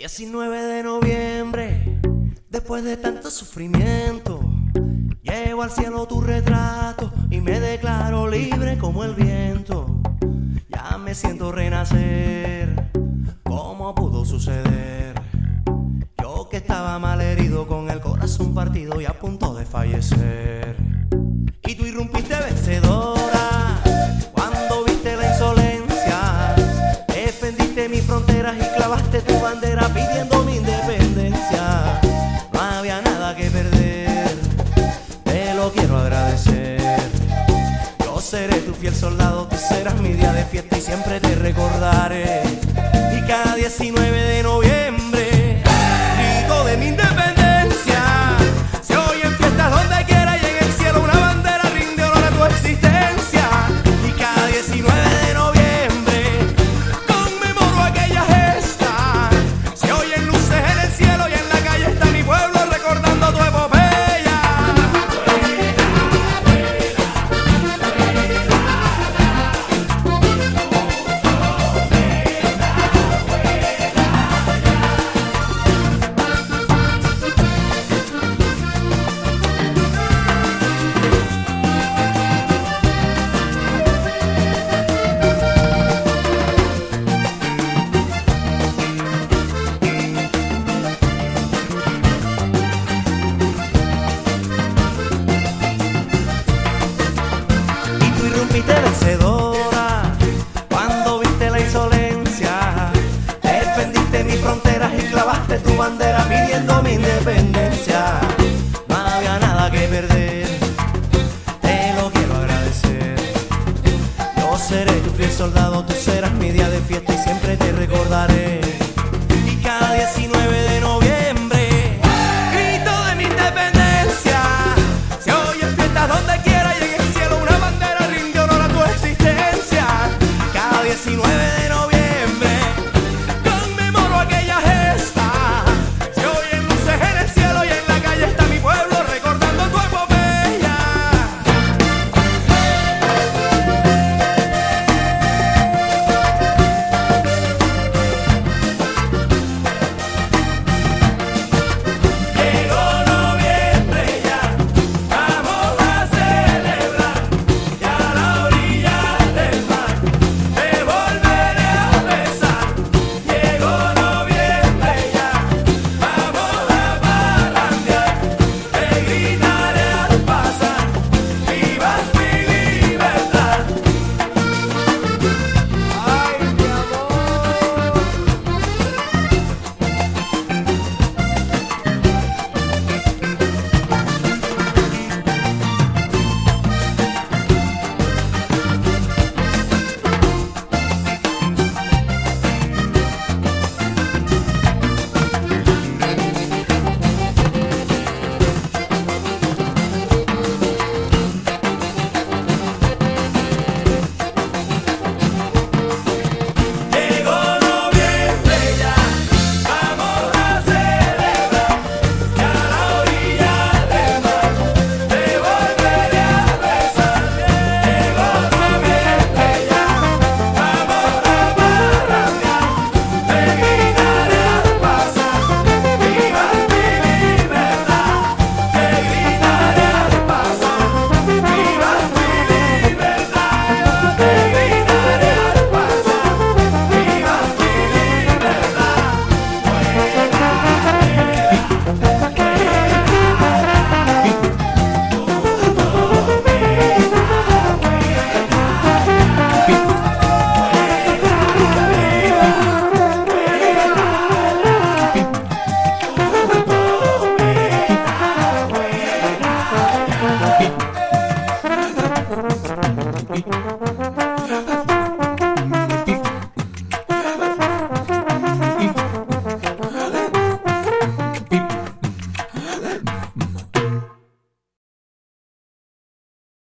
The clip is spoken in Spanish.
19 de noviembre, después de tanto sufrimiento, llevo al cielo tu retrato y me declaro libre como el viento. Ya me siento renacer. ¿Cómo pudo suceder? Yo que estaba mal herido, con el corazón partido y a punto de fallecer. Y tú irrumpiste vencedora cuando viste la insolencia. Defendiste mis fronteras y clavaste tu bandera pidiendo mi independencia. No había nada que perder, te lo quiero agradecer. Yo seré tu fiel soldado, tú serás mi día de fiesta y siempre te recordaré. Y cada 19 de noviembre